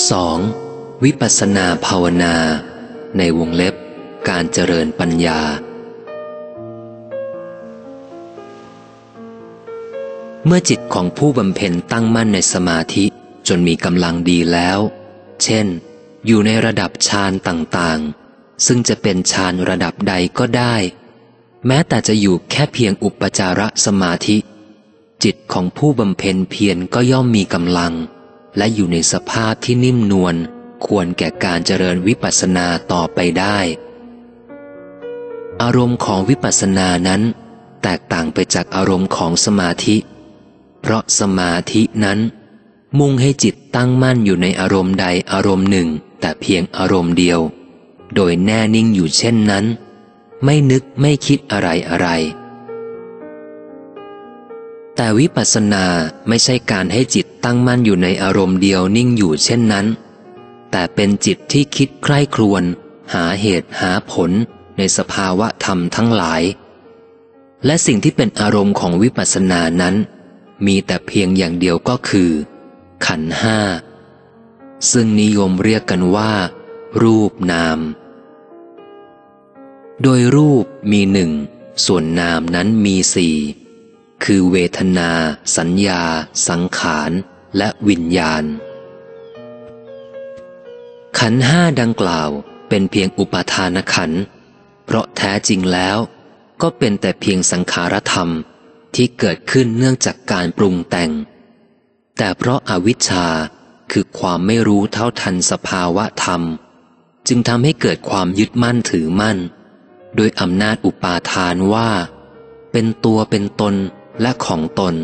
2. วิปัสสนาภาวนาในวงเล็บการเจริญปัญญาเมื่อจิตของผู้บำเพ็ญตั้งมั่นในสมาธิจนมีกำลังดีแล้วเช่นอยู่ในระดับฌานต่างๆซึ่งจะเป็นฌานระดับใดก็ได้แม้แต่จะอยู่แค่เพียงอุปจารสมาธิจิตของผู้บำเพ็ญเพียรก็ย่อมมีกำลังและอยู่ในสภาพที่นิ่มนวลควรแก่การเจริญวิปัสสนาต่อไปได้อารมณ์ของวิปัสสนานั้นแตกต่างไปจากอารมณ์ของสมาธิเพราะสมาธินั้นมุ่งให้จิตตั้งมั่นอยู่ในอารมณ์ใดอารมณ์หนึ่งแต่เพียงอารมณ์เดียวโดยแน่นิ่งอยู่เช่นนั้นไม่นึกไม่คิดอะไรแต่วิปัสสนาไม่ใช่การให้จิตตั้งมั่นอยู่ในอารมณ์เดียวนิ่งอยู่เช่นนั้นแต่เป็นจิตที่คิดใคร่ครวญหาเหตุหาผลในสภาวะธรรมทั้งหลายและสิ่งที่เป็นอารมณ์ของวิปัสสนานั้นมีแต่เพียงอย่างเดียวก็คือขันธ์ห้าซึ่งนิยมเรียกกันว่ารูปนามโดยรูปมีหนึ่งส่วนนามนั้นมีสี่คือเวทนาสัญญาสังขารและวิญญาณขันธ์ห้าดังกล่าวเป็นเพียงอุปาทานขันธ์เพราะแท้จริงแล้วก็เป็นแต่เพียงสังขารธรรมที่เกิดขึ้นเนื่องจากการปรุงแต่งแต่เพราะอาวิชชาคือความไม่รู้เท่าทันสภาวะธรรมจึงทำให้เกิดความยึดมั่นถือมั่นโดยอำนาจอุปาทานว่าเป็นตัวเป็นตนและของตน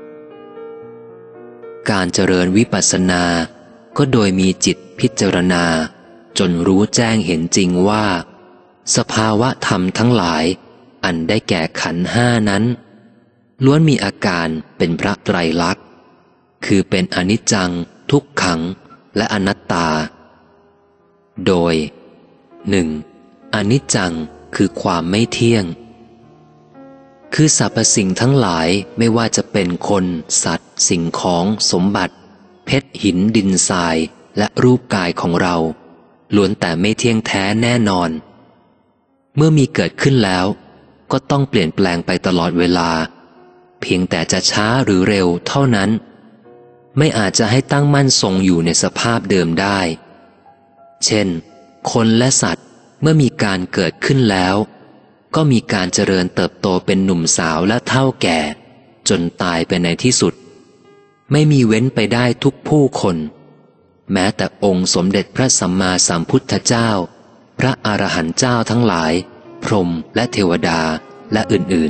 การเจริญวิปัสสนาก็โดยมีจิตพิจารณาจนรู้แจ้งเห็นจริงว่าสภาวะธรรมทั้งหลายอันได้แก่ขันธ์ห้านั้นล้วนมีอาการเป็นพระไตรลักษณ์คือเป็นอนิจจังทุกขังและอนัตตาโดย 1. อนิจจังคือความไม่เที่ยงคือสรรพสิ่งทั้งหลายไม่ว่าจะเป็นคนสัตว์สิ่งของสมบัติเพชรหินดินทรายและรูปกายของเราล้วนแต่ไม่เที่ยงแท้แน่นอนเมื่อมีเกิดขึ้นแล้วก็ต้องเปลี่ยนแปลงไปตลอดเวลาเพียงแต่จะช้าหรือเร็วเท่านั้นไม่อาจจะให้ตั้งมั่นทรงอยู่ในสภาพเดิมได้เช่นคนและสัตว์เมื่อมีการเกิดขึ้นแล้วก็มีการเจริญเติบโตเป็นหนุ่มสาวและเฒ่าแก่จนตายไปในที่สุดไม่มีเว้นไปได้ทุกผู้คนแม้แต่องค์สมเด็จพระสัมมาสัมพุทธเจ้าพระอรหันต์เจ้าทั้งหลายพรหมและเทวดาและอื่น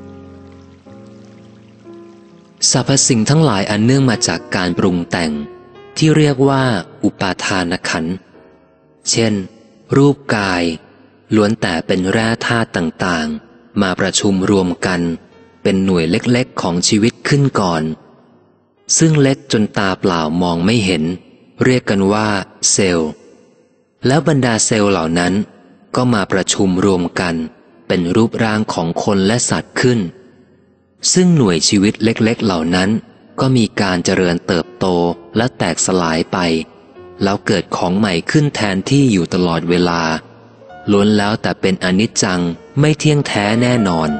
ๆสรรพสิ่งทั้งหลายอันเนื่องมาจากการปรุงแต่งที่เรียกว่าอุปาทานขันธ์เช่นรูปกายล้วนแต่เป็นแร่ธาตุต่างๆมาประชุมรวมกันเป็นหน่วยเล็กๆของชีวิตขึ้นก่อนซึ่งเล็กจนตาเปล่ามองไม่เห็นเรียกกันว่าเซลล์แล้วบรรดาเซลล์เหล่านั้นก็มาประชุมรวมกันเป็นรูปร่างของคนและสัตว์ขึ้นซึ่งหน่วยชีวิตเล็กๆเหล่านั้นก็มีการเจริญเติบโตและแตกสลายไปแล้วเกิดของใหม่ขึ้นแทนที่อยู่ตลอดเวลาล้วนแล้วแต่เป็นอนิจจังไม่เที่ยงแท้แน่นอน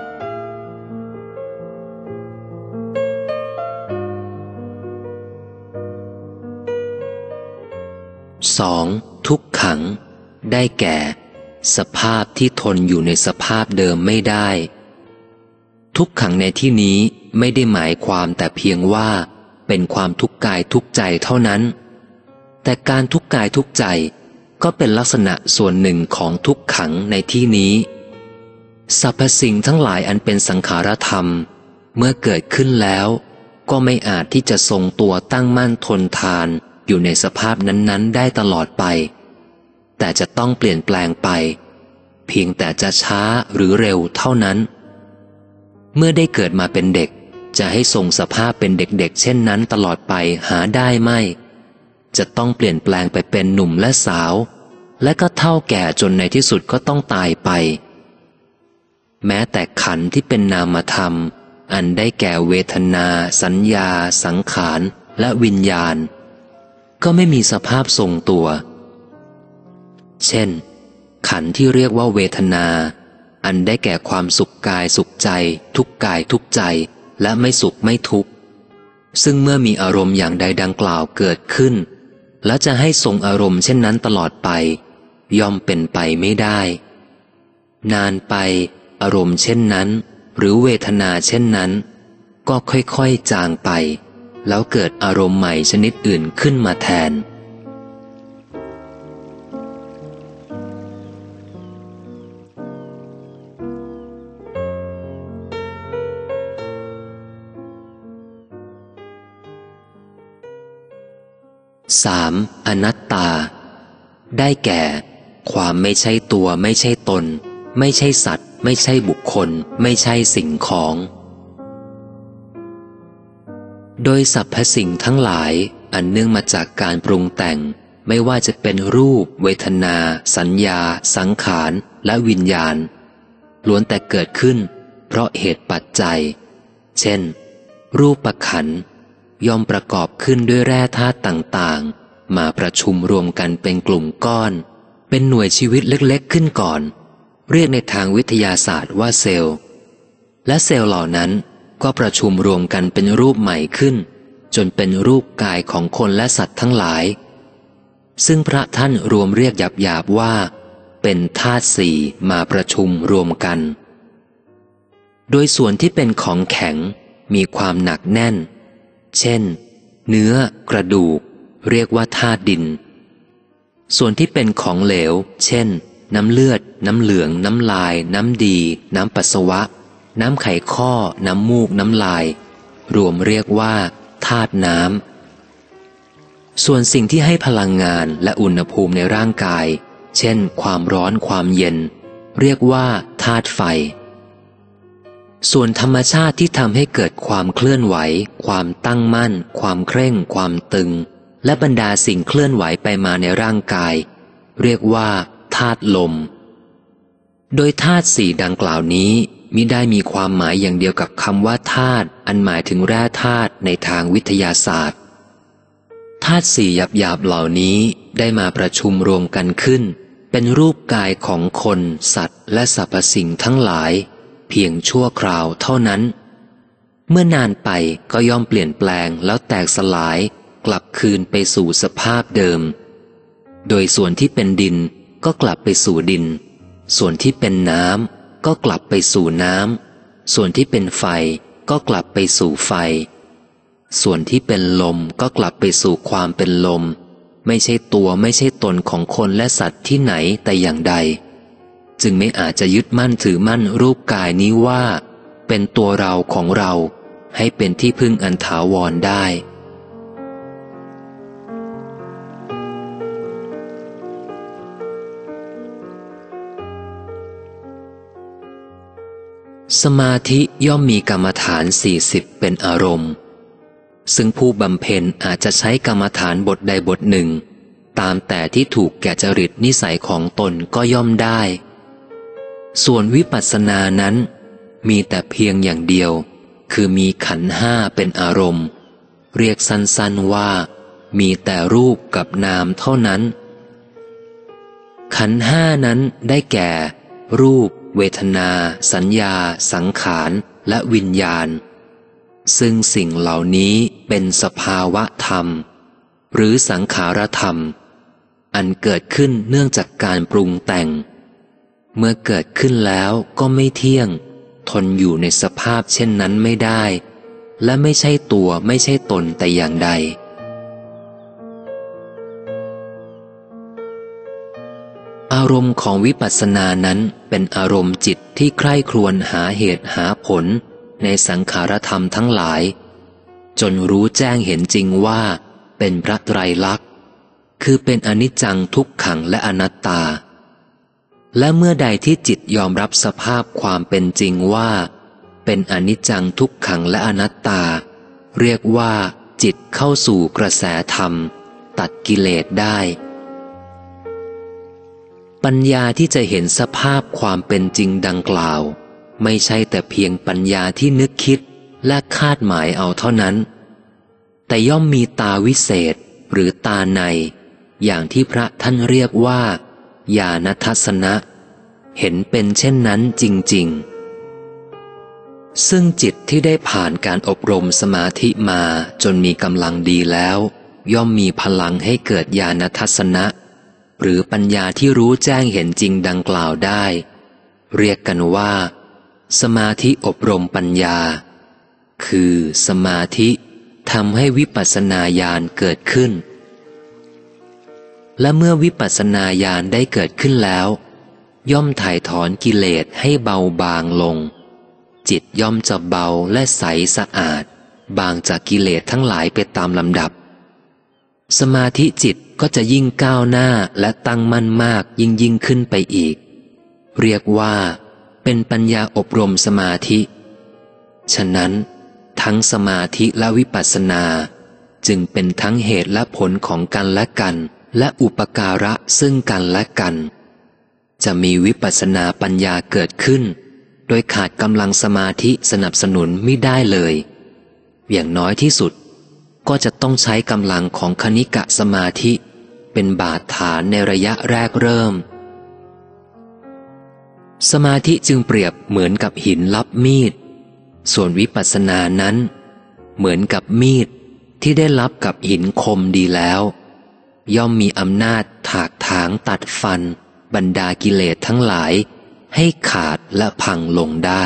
2. ทุกขังได้แก่สภาพที่ทนอยู่ในสภาพเดิมไม่ได้ทุกขังในที่นี้ไม่ได้หมายความแต่เพียงว่าเป็นความทุกข์กายทุกข์ใจเท่านั้นแต่การทุกข์กายทุกข์ใจก็เป็นลักษณะส่วนหนึ่งของทุกขังในที่นี้สรรพสิ่งทั้งหลายอันเป็นสังขารธรรมเมื่อเกิดขึ้นแล้วก็ไม่อาจที่จะทรงตัวตั้งมั่นทนทานอยู่ในสภาพนั้นๆได้ตลอดไปแต่จะต้องเปลี่ยนแปลงไปเพียงแต่จะช้าหรือเร็วเท่านั้นเมื่อได้เกิดมาเป็นเด็กจะให้ทรงสภาพเป็นเด็กๆเช่นนั้นตลอดไปหาได้ไม่จะต้องเปลี่ยนแปลงไปเป็นหนุ่มและสาวและก็เฒ่าแก่จนในที่สุดก็ต้องตายไปแม้แต่ขันธ์ที่เป็นนามธรรมอันได้แก่เวทนาสัญญาสังขารและวิญญาณก็ไม่มีสภาพทรงตัวเช่นขันธ์ที่เรียกว่าเวทนาอันได้แก่ความสุขกายสุขใจทุกกายทุกใจและไม่สุขไม่ทุกข์ซึ่งเมื่อมีอารมณ์อย่างใดดังกล่าวเกิดขึ้นและจะให้ทรงอารมณ์เช่นนั้นตลอดไปย่อมเป็นไปไม่ได้นานไปอารมณ์เช่นนั้นหรือเวทนาเช่นนั้นก็ค่อยๆจางไปแล้วเกิดอารมณ์ใหม่ชนิดอื่นขึ้นมาแทน3. อนัตตาได้แก่ความไม่ใช่ตัวไม่ใช่ตนไม่ใช่สัตว์ไม่ใช่บุคคลไม่ใช่สิ่งของโดยสรรพสิ่งทั้งหลายอันเนื่องมาจากการปรุงแต่งไม่ว่าจะเป็นรูปเวทนาสัญญาสังขารและวิญญาณล้วนแต่เกิดขึ้นเพราะเหตุปัจจัยเช่นรูปขันธ์ย่อมประกอบขึ้นด้วยแร่ธาตุต่างๆมาประชุมรวมกันเป็นกลุ่มก้อนเป็นหน่วยชีวิตเล็กๆขึ้นก่อนเรียกในทางวิทยาศาสตร์ว่าเซลล์และเซลล์เหล่านั้นก็ประชุมรวมกันเป็นรูปใหม่ขึ้นจนเป็นรูปกายของคนและสัตว์ทั้งหลายซึ่งพระท่านรวมเรียกหยาบๆว่าเป็นธาตุสี่มาประชุมรวมกันโดยส่วนที่เป็นของแข็งมีความหนักแน่นเช่นเนื้อกระดูกเรียกว่าธาตุดินส่วนที่เป็นของเหลวเช่นน้ำเลือดน้ำเหลืองน้ำลายน้ำดีน้ำปัสสาวะน้ำไขข้อน้ำมูกน้ำลายรวมเรียกว่าธาตุน้ำส่วนสิ่งที่ให้พลังงานและอุณหภูมิในร่างกายเช่นความร้อนความเย็นเรียกว่าธาตุไฟส่วนธรรมชาติที่ทำให้เกิดความเคลื่อนไหวความตั้งมั่นความเคร่งความตึงและบรรดาสิ่งเคลื่อนไหวไปมาในร่างกายเรียกว่าธาตุลมโดยธาตุสี่ดังกล่าวนี้มิได้มีความหมายอย่างเดียวกับคำว่าธาตุอันหมายถึงแร่ธาตุในทางวิทยาศาสตร์ธาตุสี่หยาบๆเหล่านี้ได้มาประชุมรวมกันขึ้นเป็นรูปกายของคนสัตว์และสรรพสิ่งทั้งหลายเพียงชั่วคราวเท่านั้นเมื่อนานไปก็ย่อมเปลี่ยนแปลงแล้วแตกสลายกลับคืนไปสู่สภาพเดิมโดยส่วนที่เป็นดินก็กลับไปสู่ดินส่วนที่เป็นน้ำก็กลับไปสู่น้ำส่วนที่เป็นไฟก็กลับไปสู่ไฟส่วนที่เป็นลมก็กลับไปสู่ความเป็นลมไม่ใช่ตัวไม่ใช่ตนของคนและสัตว์ที่ไหนแต่อย่างใดจึงไม่อาจจะยึดมั่นถือมั่นรูปกายนี้ว่าเป็นตัวเราของเราให้เป็นที่พึ่งอันถาวรได้สมาธิย่อมมีกรรมฐาน40เป็นอารมณ์ซึ่งผู้บำเพ็ญอาจจะใช้กรรมฐานบทใดบทหนึ่งตามแต่ที่ถูกแก่จริตนิสัยของตนก็ย่อมได้ส่วนวิปัสสนานั้นมีแต่เพียงอย่างเดียวคือมีขันธ์ห้าเป็นอารมณ์เรียกสั้นๆว่ามีแต่รูปกับนามเท่านั้นขันธ์ห้านั้นได้แก่รูปเวทนาสัญญาสังขารและวิญญาณซึ่งสิ่งเหล่านี้เป็นสภาวะธรรมหรือสังขารธรรมอันเกิดขึ้นเนื่องจากการปรุงแต่งเมื่อเกิดขึ้นแล้วก็ไม่เที่ยงทนอยู่ในสภาพเช่นนั้นไม่ได้และไม่ใช่ตัวไม่ใช่ตนแต่อย่างใดอารมณ์ของวิปัสสนานั้นเป็นอารมณ์จิตที่ใคร่ครวญหาเหตุหาผลในสังขารธรรมทั้งหลายจนรู้แจ้งเห็นจริงว่าเป็นพระไตรลักษณ์คือเป็นอนิจจังทุกขังและอนัตตาและเมื่อใดที่จิตยอมรับสภาพความเป็นจริงว่าเป็นอนิจจังทุกขังและอนัตตาเรียกว่าจิตเข้าสู่กระแสธรรมตัดกิเลสได้ปัญญาที่จะเห็นสภาพความเป็นจริงดังกล่าวไม่ใช่แต่เพียงปัญญาที่นึกคิดและคาดหมายเอาเท่านั้นแต่ย่อมมีตาวิเศษหรือตาในอย่างที่พระท่านเรียกว่าญาณทัสนะเห็นเป็นเช่นนั้นจริงๆซึ่งจิตที่ได้ผ่านการอบรมสมาธิมาจนมีกำลังดีแล้วย่อมมีพลังให้เกิดญาณทัสนะหรือปัญญาที่รู้แจ้งเห็นจริงดังกล่าวได้เรียกกันว่าสมาธิอบรมปัญญาคือสมาธิทำให้วิปัสสนาญาณเกิดขึ้นและเมื่อวิปัสสนาญาณได้เกิดขึ้นแล้วย่อมถ่ายถอนกิเลสให้เบาบางลงจิตย่อมจะเบาและใสสะอาดบางจากกิเลสทั้งหลายไปตามลำดับสมาธิจิตก็จะยิ่งก้าวหน้าและตั้งมั่นมากยิ่งขึ้นไปอีกเรียกว่าเป็นปัญญาอบรมสมาธิฉะนั้นทั้งสมาธิและวิปัสสนาจึงเป็นทั้งเหตุและผลของกันและกันและอุปการะซึ่งกันและกันจะมีวิปัสสนาปัญญาเกิดขึ้นโดยขาดกำลังสมาธิสนับสนุนไม่ได้เลยอย่างน้อยที่สุดก็จะต้องใช้กำลังของคณิกะสมาธิเป็นบาดฐานในระยะแรกเริ่มสมาธิจึงเปรียบเหมือนกับหินลับมีดส่วนวิปัสสนานั้นเหมือนกับมีดที่ได้ลับกับหินคมดีแล้วย่อมมีอำนาจถากถางตัดฟันบรรดากิเลสทั้งหลายให้ขาดและพังลงได้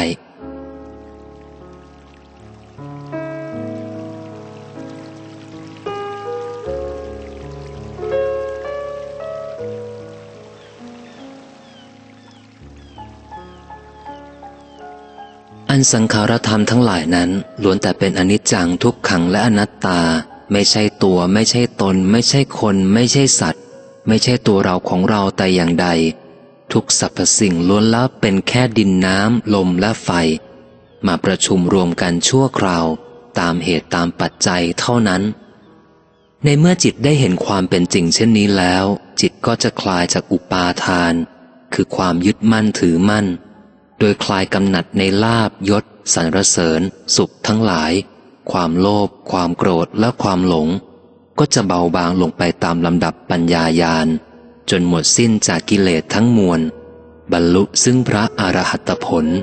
อันสังขารธรรมทั้งหลายนั้นล้วนแต่เป็นอนิจจังทุกขังและอนัตตาไม่ใช่ตัวไม่ใช่ตนไม่ใช่คนไม่ใช่สัตว์ไม่ใช่ตัวเราของเราแต่อย่างใดทุกสรรพสิ่งล้วนแล้วเป็นแค่ดินน้ำลมและไฟมาประชุมรวมกันชั่วคราวตามเหตุตามปัจจัยเท่านั้นในเมื่อจิตได้เห็นความเป็นจริงเช่นนี้แล้วจิตก็จะคลายจากอุปาทานคือความยึดมั่นถือมั่นโดยคลายกำหนัดในลาภยศสรรเสริญสุขทั้งหลายความโลภความโกรธและความหลงก็จะเบาบางลงไปตามลำดับปัญญาญาณจนหมดสิ้นจากกิเลสทั้งมวลบรรลุซึ่งพระอรหัตผล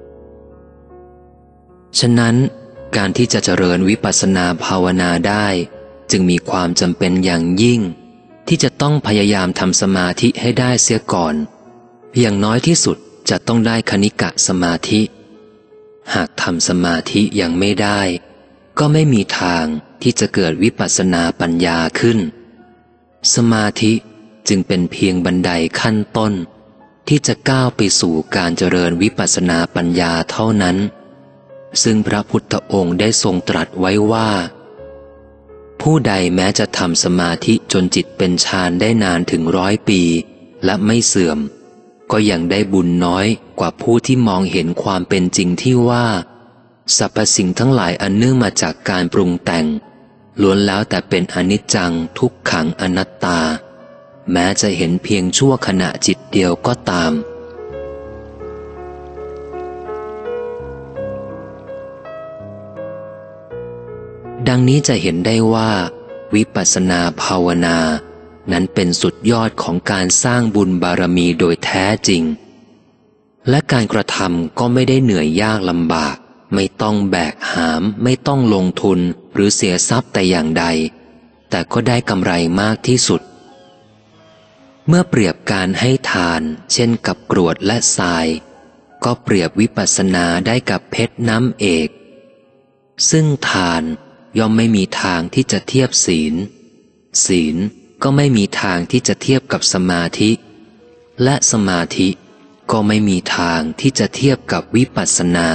ฉะนั้นการที่จะเจริญวิปัสสนาภาวนาได้จึงมีความจำเป็นอย่างยิ่งที่จะต้องพยายามทำสมาธิให้ได้เสียก่อนอย่างน้อยที่สุดจะต้องได้คณิกะสมาธิหากทำสมาธิยังไม่ได้ก็ไม่มีทางที่จะเกิดวิปัสสนาปัญญาขึ้นสมาธิจึงเป็นเพียงบันไดขั้นต้นที่จะก้าวไปสู่การเจริญวิปัสสนาปัญญาเท่านั้นซึ่งพระพุทธองค์ได้ทรงตรัสไว้ว่าผู้ใดแม้จะทำสมาธิจนจิตเป็นฌานได้นานถึง100 ปีและไม่เสื่อมก็ยังได้บุญน้อยกว่าผู้ที่มองเห็นความเป็นจริงที่ว่าสรรพสิ่งทั้งหลายอันเนื่องมาจากการปรุงแต่งล้วนแล้วแต่เป็นอนิจจังทุกขังอนัตตาแม้จะเห็นเพียงชั่วขณะจิตเดียวก็ตามดังนี้จะเห็นได้ว่าวิปัสสนาภาวนานั้นเป็นสุดยอดของการสร้างบุญบารมีโดยแท้จริงและการกระทำก็ไม่ได้เหนื่อยยากลำบากไม่ต้องแบกหามไม่ต้องลงทุนหรือเสียทรัพย์แต่อย่างใดแต่ก็ได้กำไรมากที่สุดเมื่อเปรียบการให้ทานเช่นกับกรวดและทรายก็เปรียบวิปัสสนาได้กับเพชรน้ำเอกซึ่งทานย่อมไม่มีทางที่จะเทียบศีลศีลก็ไม่มีทางที่จะเทียบกับสมาธิและสมาธิก็ไม่มีทางที่จะเทียบกับวิปัสสนา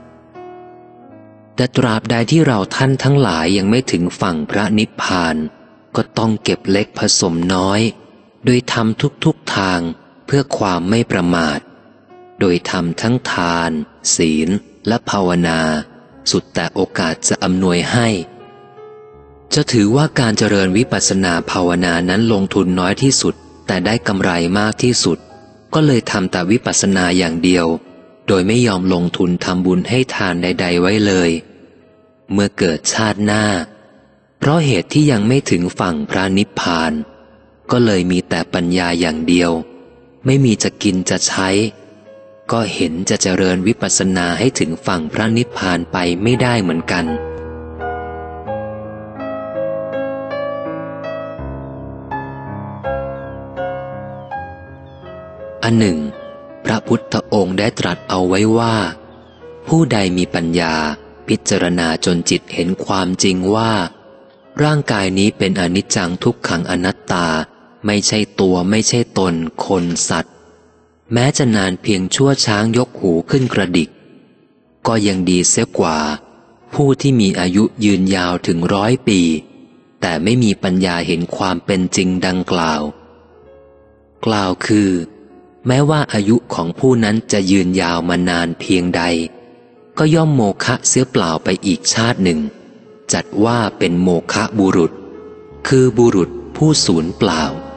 แต่ตราบใดที่เราท่านทั้งหลายยังไม่ถึงฝั่งพระนิพพานก็ต้องเก็บเล็กผสมน้อยโดยทำทุกทางเพื่อความไม่ประมาทโดยทำทั้งทานศีลและภาวนาสุดแต่โอกาสจะอำนวยให้จะถือว่าการเจริญวิปัสสนาภาวนานั้นลงทุนน้อยที่สุดแต่ได้กำไรมากที่สุดก็เลยทำแต่วิปัสสนาอย่างเดียวโดยไม่ยอมลงทุนทำบุญให้ทานใดๆไว้เลยเมื่อเกิดชาติหน้าเพราะเหตุที่ยังไม่ถึงฝั่งพระนิพพานก็เลยมีแต่ปัญญาอย่างเดียวไม่มีจะกินจะใช้ก็เห็นจะเจริญวิปัสสนาให้ถึงฝั่งพระนิพพานไปไม่ได้เหมือนกันอันหนึ่งพระพุทธองค์ได้ตรัสเอาไว้ว่าผู้ใดมีปัญญาพิจารณาจนจิตเห็นความจริงว่าร่างกายนี้เป็นอนิจจังทุกขังอนัตตาไม่ใช่ตัวไม่ใช่ตนคนสัตว์แม้จะนานเพียงชั่วช้างยกหูขึ้นกระดิกก็ยังดีเสียกว่าผู้ที่มีอายุยืนยาวถึง100 ปีแต่ไม่มีปัญญาเห็นความเป็นจริงดังกล่าวกล่าวคือแม้ว่าอายุของผู้นั้นจะยืนยาวมานานเพียงใดก็ย่อมโมฆะเสียเปล่าไปอีกชาติหนึ่งจัดว่าเป็นโมฆะบุรุษคือบุรุษผู้สูญเปล่า